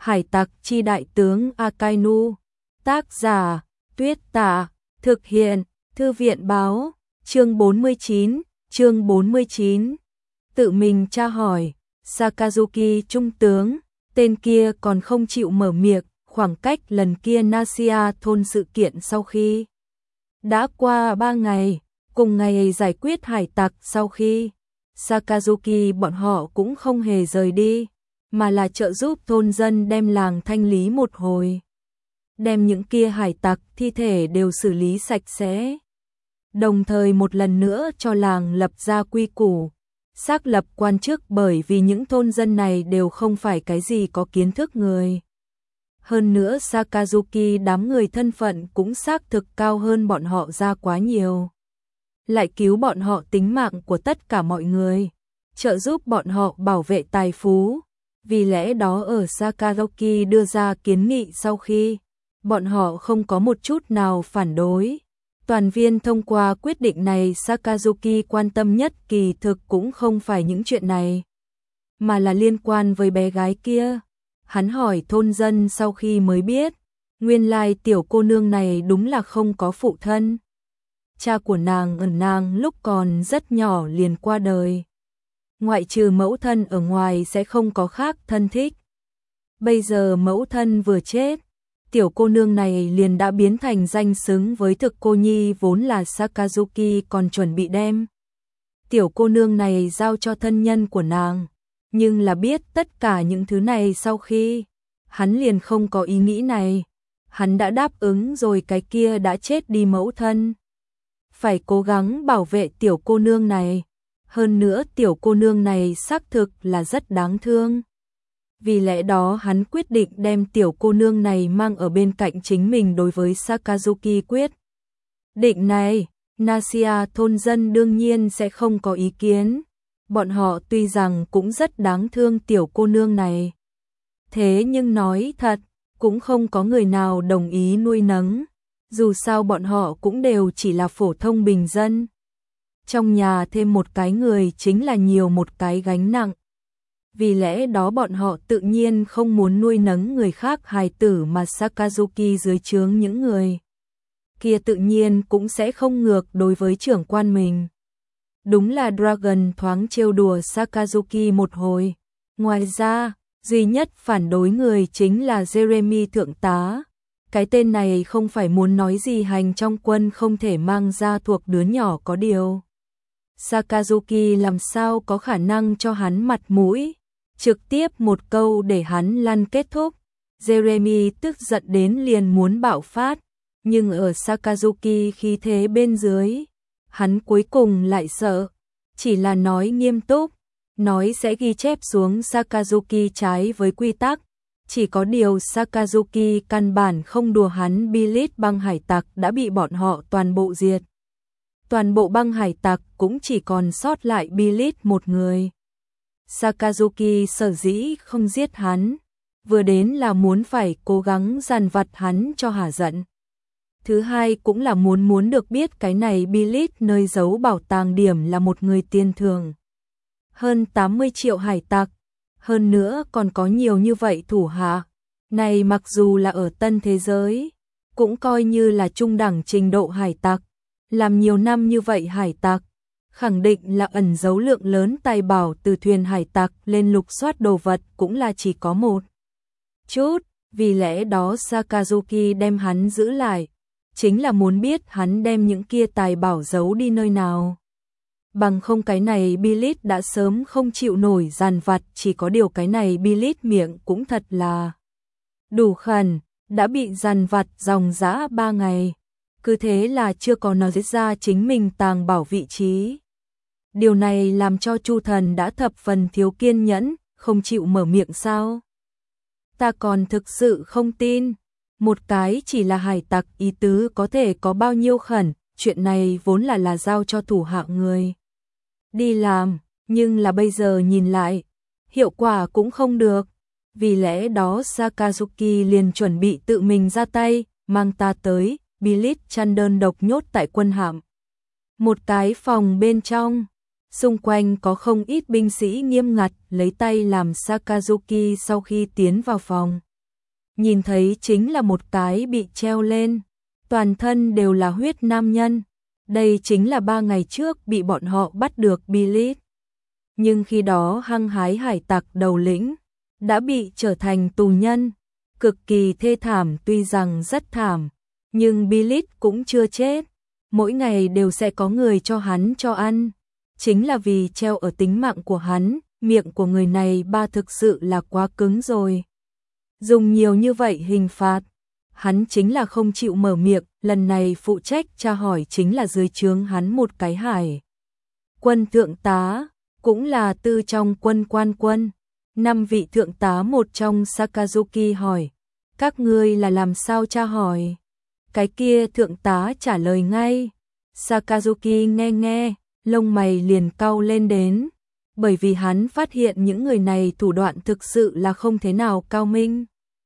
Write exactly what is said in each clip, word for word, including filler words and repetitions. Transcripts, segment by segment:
Hải tặc chi đại tướng Akainu. Tác giả, Tuyết Tả. Thực hiện, Thư viện báo. Chương bốn mươi chín, chương bốn mươi chín. Tự mình tra hỏi, Sakazuki trung tướng, tên kia còn không chịu mở miệng, khoảng cách lần kia Nasia thôn sự kiện sau khi đã qua ba ngày, cùng ngày giải quyết hải tặc sau khi Sakazuki bọn họ cũng không hề rời đi, mà là trợ giúp thôn dân đem làng thanh lý một hồi. Đem những kia hải tặc thi thể đều xử lý sạch sẽ. Đồng thời một lần nữa cho làng lập ra quy củ, xác lập quan chức bởi vì những thôn dân này đều không phải cái gì có kiến thức người. Hơn nữa Sakazuki đám người thân phận cũng xác thực cao hơn bọn họ ra quá nhiều. Lại cứu bọn họ tính mạng của tất cả mọi người, trợ giúp bọn họ bảo vệ tài phú. Vì lẽ đó ở Sakazuki đưa ra kiến nghị sau khi bọn họ không có một chút nào phản đối. Toàn viên thông qua quyết định này, Sakazuki quan tâm nhất kỳ thực cũng không phải những chuyện này, mà là liên quan với bé gái kia. Hắn hỏi thôn dân sau khi mới biết, nguyên lai tiểu cô nương này đúng là không có phụ thân. Cha của nàng ở nàng lúc còn rất nhỏ liền qua đời. Ngoại trừ mẫu thân ở ngoài sẽ không có khác thân thích. Bây giờ mẫu thân vừa chết, tiểu cô nương này liền đã biến thành danh xứng với thực cô nhi, vốn là Sakazuki còn chuẩn bị đem tiểu cô nương này giao cho thân nhân của nàng. Nhưng là biết tất cả những thứ này sau khi hắn liền không có ý nghĩ này. Hắn đã đáp ứng rồi cái kia đã chết đi mẫu thân, phải cố gắng bảo vệ tiểu cô nương này. Hơn nữa tiểu cô nương này xác thực là rất đáng thương. Vì lẽ đó hắn quyết định đem tiểu cô nương này mang ở bên cạnh chính mình. Đối với Sakazuki quyết định này, Nasia thôn dân đương nhiên sẽ không có ý kiến. Bọn họ tuy rằng cũng rất đáng thương tiểu cô nương này, thế nhưng nói thật, cũng không có người nào đồng ý nuôi nấng. Dù sao bọn họ cũng đều chỉ là phổ thông bình dân. Trong nhà thêm một cái người chính là nhiều một cái gánh nặng. Vì lẽ đó bọn họ tự nhiên không muốn nuôi nấng người khác hài tử, mà Sakazuki dưới trướng những người kia tự nhiên cũng sẽ không ngược đối với trưởng quan mình. Đúng là Dragon thoáng trêu đùa Sakazuki một hồi. Ngoài ra, duy nhất phản đối người chính là Jeremy thượng tá. Cái tên này không phải muốn nói gì hành trong quân không thể mang ra thuộc đứa nhỏ, có điều Sakazuki làm sao có khả năng cho hắn mặt mũi, trực tiếp một câu để hắn lăn kết thúc. Jeremy tức giận đến liền muốn bạo phát, nhưng ở Sakazuki khí thế bên dưới, hắn cuối cùng lại sợ, chỉ là nói nghiêm túc, nói sẽ ghi chép xuống Sakazuki trái với quy tắc. Chỉ có điều Sakazuki căn bản không đùa hắn. Billit băng hải tặc đã bị bọn họ toàn bộ diệt. Toàn bộ băng hải tặc cũng chỉ còn sót lại Billit một người. Sakazuki sở dĩ không giết hắn, vừa đến là muốn phải cố gắng dằn vặt hắn cho hả giận. Thứ hai cũng là muốn muốn được biết cái này Billit nơi giấu bảo tàng điểm là một người tiên thường. Hơn tám mươi triệu hải tặc, hơn nữa còn có nhiều như vậy thủ hạ. Này mặc dù là ở tân thế giới, cũng coi như là trung đẳng trình độ hải tặc. Làm nhiều năm như vậy hải tặc, khẳng định là ẩn giấu lượng lớn tài bảo, từ thuyền hải tặc lên lục soát đồ vật cũng là chỉ có một chút. Vì lẽ đó Sakazuki đem hắn giữ lại, chính là muốn biết hắn đem những kia tài bảo giấu đi nơi nào. Bằng không cái này Billit đã sớm không chịu nổi dằn vặt. Chỉ có điều cái này Billit miệng cũng thật là đủ khẩn, đã bị dằn vặt dòng dã ba ngày. Cứ thế là chưa có nói ra chính mình tàng bảo vị trí. Điều này làm cho Chu Thần đã thập phần thiếu kiên nhẫn, không chịu mở miệng sao? Ta còn thực sự không tin, một cái chỉ là hải tặc ý tứ có thể có bao nhiêu khẩn. Chuyện này vốn là là giao cho thủ hạ người đi làm, nhưng là bây giờ nhìn lại, hiệu quả cũng không được. Vì lẽ đó Sakazuki liền chuẩn bị tự mình ra tay, mang ta tới. Billit chăn đơn độc nhốt tại quân hạm một cái phòng bên trong, xung quanh có không ít binh sĩ nghiêm ngặt, lấy tay làm Sakazuki sau khi tiến vào phòng nhìn thấy chính là một cái bị treo lên, toàn thân đều là huyết nam nhân. Đây chính là ba ngày trước bị bọn họ bắt được Billit. Nhưng khi đó hăng hái hải tặc đầu lĩnh đã bị trở thành tù nhân, cực kỳ thê thảm, tuy rằng rất thảm, nhưng Billit cũng chưa chết. Mỗi ngày đều sẽ có người cho hắn cho ăn, chính là vì treo ở tính mạng của hắn. Miệng của người này ba thực sự là quá cứng rồi. Dùng nhiều như vậy hình phạt, hắn chính là không chịu mở miệng. Lần này phụ trách tra hỏi chính là dưới trướng hắn một cái hải quân thượng tá, cũng là tư trong quân quan quân. Năm vị thượng tá một trong Sakazuki hỏi, các ngươi là làm sao tra hỏi? Cái kia thượng tá trả lời ngay. Sakazuki nghe nghe, lông mày liền cau lên đến, bởi vì hắn phát hiện những người này thủ đoạn thực sự là không thế nào cao minh.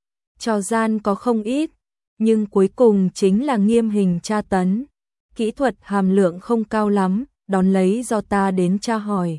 Trò gian có không ít, nhưng cuối cùng chính là nghiêm hình tra tấn. Kỹ thuật hàm lượng không cao lắm, đón lấy do ta đến tra hỏi.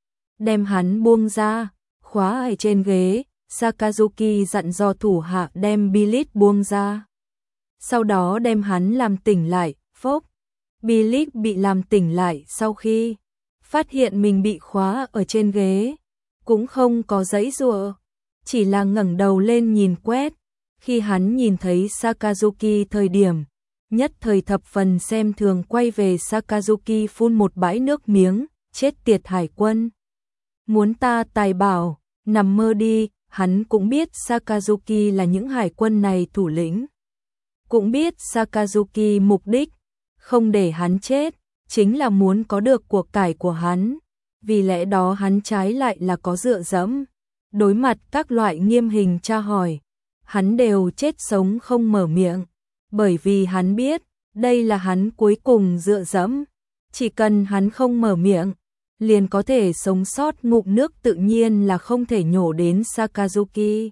Đem hắn buông ra, khóa ở trên ghế, Sakazuki dặn dò thủ hạ đem Billit buông ra. Sau đó đem hắn làm tỉnh lại, phốc. Billit bị làm tỉnh lại sau khi phát hiện mình bị khóa ở trên ghế, cũng không có giãy giụa, chỉ là ngẩng đầu lên nhìn quét. Khi hắn nhìn thấy Sakazuki thời điểm, nhất thời thập phần xem thường, quay về Sakazuki phun một bãi nước miếng, chết tiệt hải quân. Muốn ta tài bảo, nằm mơ đi. Hắn cũng biết Sakazuki là những hải quân này thủ lĩnh. Cũng biết Sakazuki mục đích, không để hắn chết, chính là muốn có được của cải của hắn. Vì lẽ đó hắn trái lại là có dựa dẫm. Đối mặt các loại nghiêm hình tra hỏi, hắn đều chết sống không mở miệng. Bởi vì hắn biết, đây là hắn cuối cùng dựa dẫm. Chỉ cần hắn không mở miệng, liền có thể sống sót. Ngụm nước tự nhiên là không thể nhổ đến Sakazuki.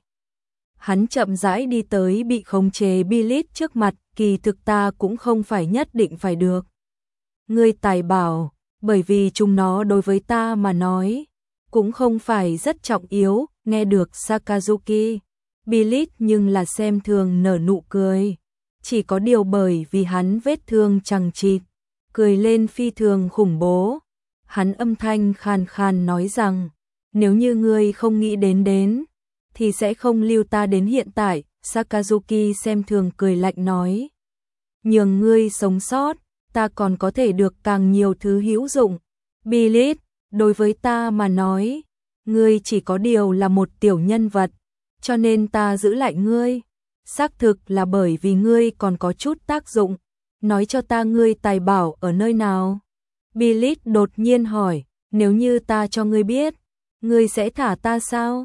Hắn chậm rãi đi tới bị khống chế Billit trước mặt, kỳ thực ta cũng không phải nhất định phải được ngươi tài bảo, bởi vì chúng nó đối với ta mà nói cũng không phải rất trọng yếu. Nghe được Sakazuki, Billit nhưng là xem thường nở nụ cười, chỉ có điều bởi vì hắn vết thương chằng chịt, cười lên phi thường khủng bố. Hắn âm thanh khàn khàn nói rằng, nếu như ngươi không nghĩ đến đến, thì sẽ không lưu ta đến hiện tại. Sakazuki xem thường cười lạnh nói, nhường ngươi sống sót, ta còn có thể được càng nhiều thứ hữu dụng. Billit, đối với ta mà nói, ngươi chỉ có điều là một tiểu nhân vật, cho nên ta giữ lại ngươi. Xác thực là bởi vì ngươi còn có chút tác dụng. Nói cho ta ngươi tài bảo ở nơi nào? Billit đột nhiên hỏi, nếu như ta cho ngươi biết, ngươi sẽ thả ta sao?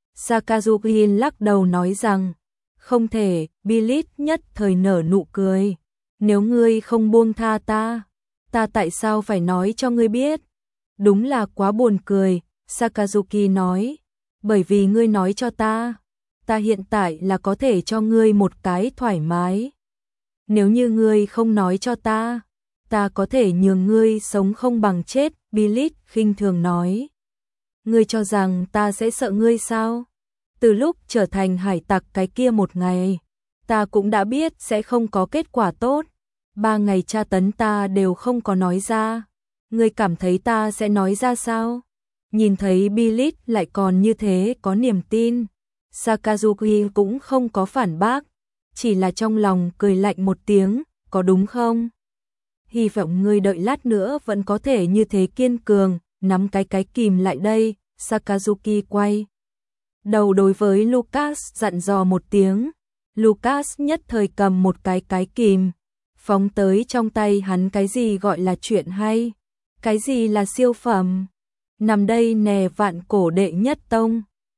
Sakazuki lắc đầu nói rằng, không thể. Billit nhất thời nở nụ cười, nếu ngươi không buông tha ta, ta tại sao phải nói cho ngươi biết? Đúng là quá buồn cười. Sakazuki nói, bởi vì ngươi nói cho ta, ta hiện tại là có thể cho ngươi một cái thoải mái. Nếu như ngươi không nói cho ta, ta có thể nhường ngươi sống không bằng chết. Billit khinh thường nói, ngươi cho rằng ta sẽ sợ ngươi sao? Từ lúc trở thành hải tặc cái kia một ngày, ta cũng đã biết sẽ không có kết quả tốt. Ba ngày tra tấn ta đều không có nói ra, ngươi cảm thấy ta sẽ nói ra sao? Nhìn thấy Billit lại còn như thế có niềm tin, Sakazuki cũng không có phản bác, chỉ là trong lòng cười lạnh một tiếng, có đúng không? Hy vọng ngươi đợi lát nữa vẫn có thể như thế kiên cường. Nắm cái cái kìm lại đây. Sakazuki quay đầu đối với Lucas dặn dò một tiếng. Lucas nhất thời cầm một cái cái kìm, phóng tới trong tay hắn. Cái gì gọi là chuyện hay? Cái gì là siêu phẩm? Nằm đây nè, vạn cổ đệ nhất tông.